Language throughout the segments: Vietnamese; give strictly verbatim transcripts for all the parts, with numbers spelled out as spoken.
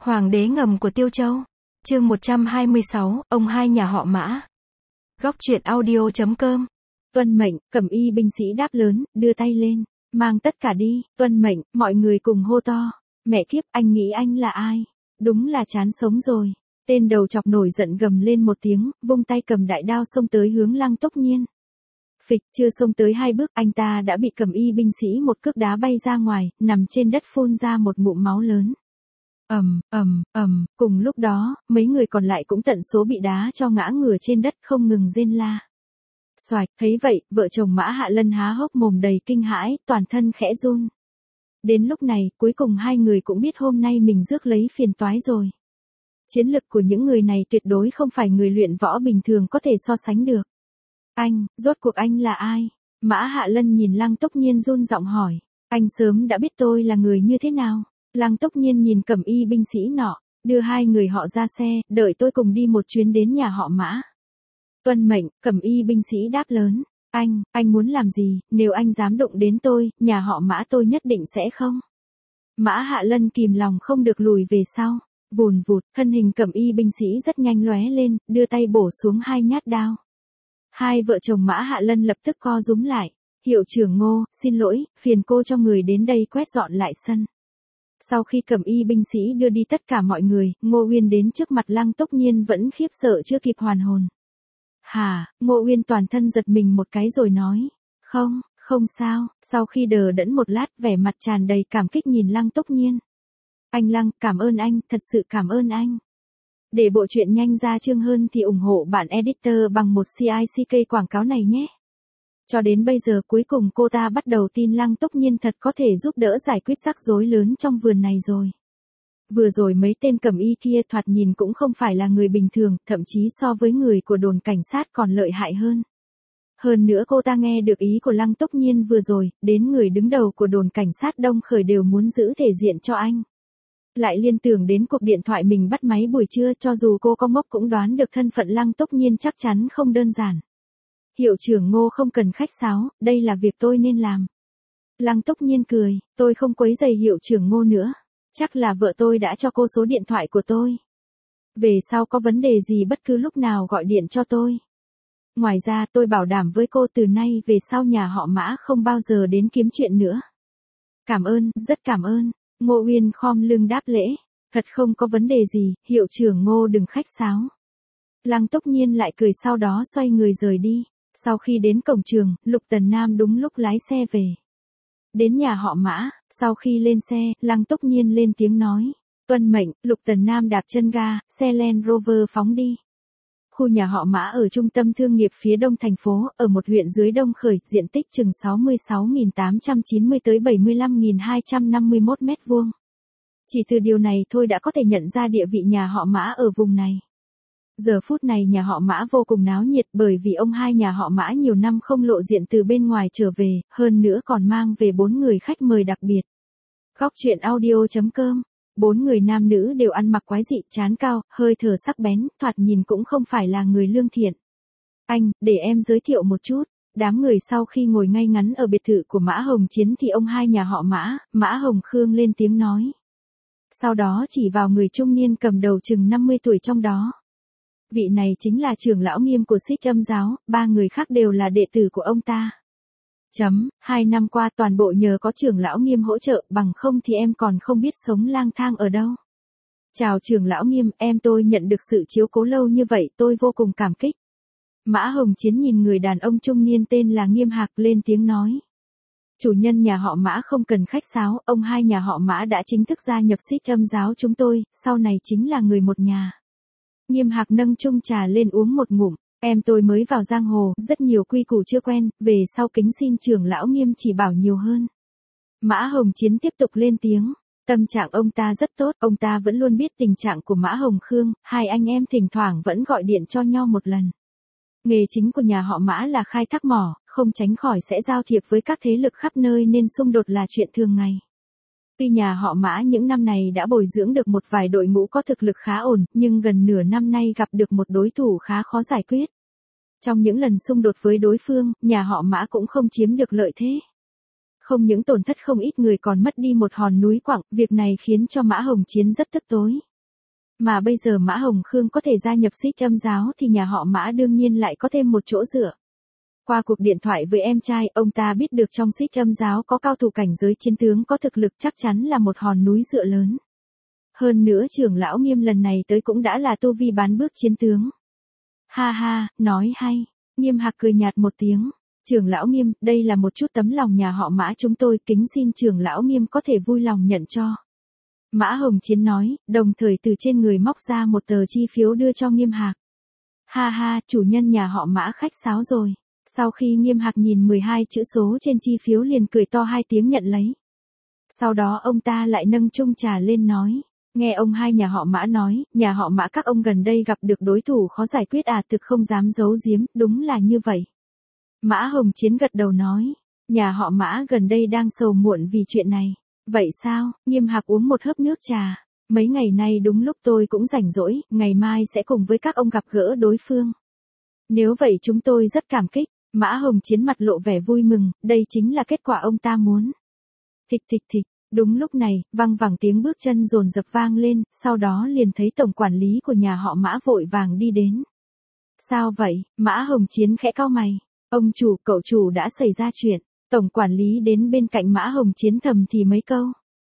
Hoàng đế ngầm của Tiêu Châu. Chương một trăm hai mươi sáu, ông hai nhà họ Mã. Góc truyện audio chấm com. Tuân mệnh, Cẩm y binh sĩ đáp lớn, đưa tay lên, mang tất cả đi. Tuân mệnh, mọi người cùng hô to. Mẹ kiếp, anh nghĩ anh là ai? Đúng là chán sống rồi. Tên đầu chọc nổi giận gầm lên một tiếng, vung tay cầm đại đao xông tới hướng Lăng Túc Nhiên. Phịch, chưa xông tới hai bước, anh ta đã bị Cẩm y binh sĩ một cước đá bay ra ngoài, nằm trên đất phun ra một ngụm máu lớn. Ầm, ầm, ầm, cùng lúc đó, mấy người còn lại cũng tận số bị đá cho ngã ngửa trên đất không ngừng rên la. Xoạch, thấy vậy, vợ chồng Mã Hạ Lân há hốc mồm đầy kinh hãi, toàn thân khẽ run. Đến lúc này, cuối cùng hai người cũng biết hôm nay mình rước lấy phiền toái rồi. Chiến lực của những người này tuyệt đối không phải người luyện võ bình thường có thể so sánh được. Anh, rốt cuộc anh là ai? Mã Hạ Lân nhìn Lăng Túc Nhiên run giọng hỏi. Anh sớm đã biết tôi là người như thế nào? Lăng Túc Nhiên nhìn Cẩm y binh sĩ nọ, đưa hai người họ ra xe, đợi tôi cùng đi một chuyến đến nhà họ Mã. Tuân mệnh, Cẩm y binh sĩ đáp lớn. Anh, anh muốn làm gì? Nếu anh dám đụng đến tôi, nhà họ Mã tôi nhất định sẽ không. Mã Hạ Lân kìm lòng không được lùi về sau. Vùn vụt, thân hình Cẩm y binh sĩ rất nhanh lóe lên, đưa tay bổ xuống hai nhát đao. Hai vợ chồng Mã Hạ Lân lập tức co rúm lại. Hiệu trưởng Ngô, xin lỗi, phiền cô cho người đến đây quét dọn lại sân. Sau khi Cẩm y binh sĩ đưa đi tất cả mọi người, Ngô Uyên đến trước mặt Lăng Túc Nhiên vẫn khiếp sợ chưa kịp hoàn hồn. Hả, Ngô Uyên toàn thân giật mình một cái rồi nói. Không, không sao, sau khi đờ đẫn một lát vẻ mặt tràn đầy cảm kích nhìn Lăng Túc Nhiên. Anh Lăng, cảm ơn anh, thật sự cảm ơn anh. Để bộ truyện nhanh ra chương hơn thì ủng hộ bản editor bằng một xê i xê ca quảng cáo này nhé. Cho đến bây giờ cuối cùng cô ta bắt đầu tin Lăng Túc Nhiên thật có thể giúp đỡ giải quyết rắc rối lớn trong vườn này rồi. Vừa rồi mấy tên Cẩm y kia thoạt nhìn cũng không phải là người bình thường, thậm chí so với người của đồn cảnh sát còn lợi hại hơn. Hơn nữa cô ta nghe được ý của Lăng Túc Nhiên vừa rồi, đến người đứng đầu của đồn cảnh sát Đông Khởi đều muốn giữ thể diện cho anh. Lại liên tưởng đến cuộc điện thoại mình bắt máy buổi trưa, cho dù cô có ngốc cũng đoán được thân phận Lăng Túc Nhiên chắc chắn không đơn giản. Hiệu trưởng Ngô không cần khách sáo, đây là việc tôi nên làm. Lăng Túc Nhiên cười, tôi không quấy rầy hiệu trưởng Ngô nữa. Chắc là vợ tôi đã cho cô số điện thoại của tôi. Về sau có vấn đề gì bất cứ lúc nào gọi điện cho tôi. Ngoài ra tôi bảo đảm với cô từ nay về sau nhà họ Mã không bao giờ đến kiếm chuyện nữa. Cảm ơn, rất cảm ơn. Ngô Uyên khom lưng đáp lễ. Thật không có vấn đề gì, hiệu trưởng Ngô đừng khách sáo. Lăng Túc Nhiên lại cười sau đó xoay người rời đi. Sau khi đến cổng trường, Lục Tần Nam đúng lúc lái xe về. Đến nhà họ Mã, sau khi lên xe, Lăng Túc Nhiên lên tiếng nói. Tuân mệnh, Lục Tần Nam đạp chân ga, xe Land Rover phóng đi. Khu nhà họ Mã ở trung tâm thương nghiệp phía đông thành phố, ở một huyện dưới Đông Khởi, diện tích chừng sáu mươi sáu nghìn tám trăm chín mươi tới bảy mươi lăm nghìn hai trăm năm mươi mốt mét vuông. Chỉ từ điều này thôi đã có thể nhận ra địa vị nhà họ Mã ở vùng này. Giờ phút này nhà họ Mã vô cùng náo nhiệt bởi vì ông hai nhà họ Mã nhiều năm không lộ diện từ bên ngoài trở về, hơn nữa còn mang về bốn người khách mời đặc biệt. Góc truyện audio chấm com. Bốn người nam nữ đều ăn mặc quái dị, trán cao, hơi thở sắc bén, thoạt nhìn cũng không phải là người lương thiện. Anh, để em giới thiệu một chút. Đám người sau khi ngồi ngay ngắn ở biệt thự của Mã Hồng Chiến thì ông hai nhà họ Mã, Mã Hồng Khương lên tiếng nói. Sau đó chỉ vào người trung niên cầm đầu chừng năm mươi tuổi trong đó. Vị này chính là trưởng lão Nghiêm của Xích Âm giáo, ba người khác đều là đệ tử của ông ta. Chấm, hai năm qua toàn bộ nhờ có trưởng lão Nghiêm hỗ trợ, bằng không thì em còn không biết sống lang thang ở đâu. Chào trưởng lão Nghiêm, em tôi nhận được sự chiếu cố lâu như vậy, tôi vô cùng cảm kích. Mã Hồng Chiến nhìn người đàn ông trung niên tên là Nghiêm Hạc lên tiếng nói. Chủ nhân nhà họ Mã không cần khách sáo, ông hai nhà họ Mã đã chính thức gia nhập Xích Âm giáo chúng tôi, sau này chính là người một nhà. Nghiêm Hạc nâng chung trà lên uống một ngụm. Em tôi mới vào giang hồ, rất nhiều quy củ chưa quen, về sau kính xin trưởng lão Nghiêm chỉ bảo nhiều hơn. Mã Hồng Chiến tiếp tục lên tiếng. Tâm trạng ông ta rất tốt, ông ta vẫn luôn biết tình trạng của Mã Hồng Khương, hai anh em thỉnh thoảng vẫn gọi điện cho nhau một lần. Nghề chính của nhà họ Mã là khai thác mỏ, không tránh khỏi sẽ giao thiệp với các thế lực khắp nơi nên xung đột là chuyện thường ngày. Tuy nhà họ Mã những năm này đã bồi dưỡng được một vài đội ngũ có thực lực khá ổn, nhưng gần nửa năm nay gặp được một đối thủ khá khó giải quyết. Trong những lần xung đột với đối phương, nhà họ Mã cũng không chiếm được lợi thế. Không những tổn thất không ít người còn mất đi một hòn núi quặng, việc này khiến cho Mã Hồng Chiến rất tức tối. Mà bây giờ Mã Hồng Khương có thể gia nhập Xích Âm giáo thì nhà họ Mã đương nhiên lại có thêm một chỗ dựa. Qua cuộc điện thoại với em trai, ông ta biết được trong Xích Âm giáo có cao thủ cảnh giới chiến tướng có thực lực chắc chắn là một hòn núi dựa lớn. Hơn nữa trưởng lão Nghiêm lần này tới cũng đã là tu vi bán bước chiến tướng. Ha ha, nói hay. Nghiêm Hạc cười nhạt một tiếng. Trưởng lão Nghiêm, đây là một chút tấm lòng nhà họ Mã chúng tôi, kính xin trưởng lão Nghiêm có thể vui lòng nhận cho. Mã Hồng Chiến nói, đồng thời từ trên người móc ra một tờ chi phiếu đưa cho Nghiêm Hạc. Ha ha, chủ nhân nhà họ Mã khách sáo rồi. Sau khi Nghiêm Hạc nhìn mười hai chữ số trên chi phiếu liền cười to hai tiếng nhận lấy. Sau đó ông ta lại nâng chung trà lên nói. Nghe ông hai nhà họ Mã nói, nhà họ Mã các ông gần đây gặp được đối thủ khó giải quyết à, thực không dám giấu giếm, đúng là như vậy. Mã Hồng Chiến gật đầu nói, nhà họ Mã gần đây đang sầu muộn vì chuyện này. Vậy sao? Nghiêm Hạc uống một hớp nước trà. Mấy ngày nay đúng lúc tôi cũng rảnh rỗi, ngày mai sẽ cùng với các ông gặp gỡ đối phương. Nếu vậy chúng tôi rất cảm kích. Mã Hồng Chiến mặt lộ vẻ vui mừng, đây chính là kết quả ông ta muốn. Thịch thịch thịch. Đúng lúc này, vang vẳng tiếng bước chân dồn dập vang lên, sau đó liền thấy tổng quản lý của nhà họ Mã vội vàng đi đến. Sao vậy? Mã Hồng Chiến khẽ cau mày. Ông chủ, cậu chủ đã xảy ra chuyện. Tổng quản lý đến bên cạnh Mã Hồng Chiến thầm thì mấy câu.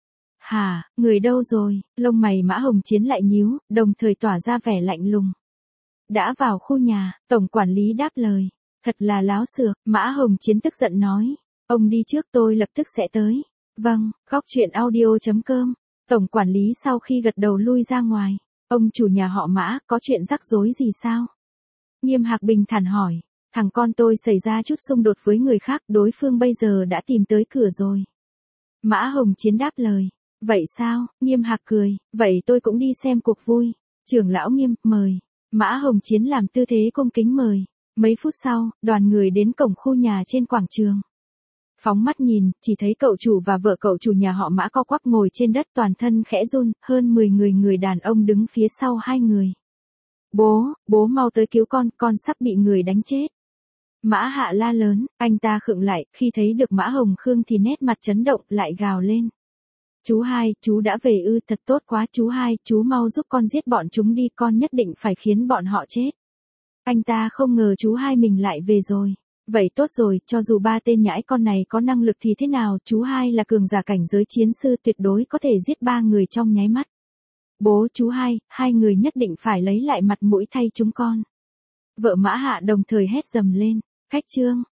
Hả, người đâu rồi? Lông mày Mã Hồng Chiến lại nhíu, đồng thời tỏa ra vẻ lạnh lùng. Đã vào khu nhà, tổng quản lý đáp lời. Thật là láo xược, Mã Hồng Chiến tức giận nói. Ông đi trước, tôi lập tức sẽ tới. Vâng, góc truyện audio chấm com. Tổng quản lý sau khi gật đầu lui ra ngoài. Ông chủ nhà họ Mã, có chuyện rắc rối gì sao? Nghiêm Hạc bình thản hỏi. Thằng con tôi xảy ra chút xung đột với người khác, đối phương bây giờ đã tìm tới cửa rồi. Mã Hồng Chiến đáp lời. Vậy sao? Nghiêm Hạc cười. Vậy tôi cũng đi xem cuộc vui. Trưởng lão Nghiêm, mời. Mã Hồng Chiến làm tư thế cung kính mời. Mấy phút sau, đoàn người đến cổng khu nhà trên quảng trường. Phóng mắt nhìn, chỉ thấy cậu chủ và vợ cậu chủ nhà họ Mã co quắp ngồi trên đất toàn thân khẽ run, hơn mười người người đàn ông đứng phía sau hai người. Bố, bố mau tới cứu con, con sắp bị người đánh chết. Mã Hạ la lớn, anh ta khựng lại, khi thấy được Mã Hồng Khương thì nét mặt chấn động, lại gào lên. Chú hai, chú đã về ư, thật tốt quá chú hai, chú mau giúp con giết bọn chúng đi, con nhất định phải khiến bọn họ chết. Anh ta không ngờ chú hai mình lại về rồi. Vậy tốt rồi, cho dù ba tên nhãi con này có năng lực thì thế nào, chú hai là cường giả cảnh giới chiến sư tuyệt đối có thể giết ba người trong nháy mắt. Bố chú hai, hai người nhất định phải lấy lại mặt mũi thay chúng con. Vợ Mã Hạ đồng thời hét dầm lên, khách trương,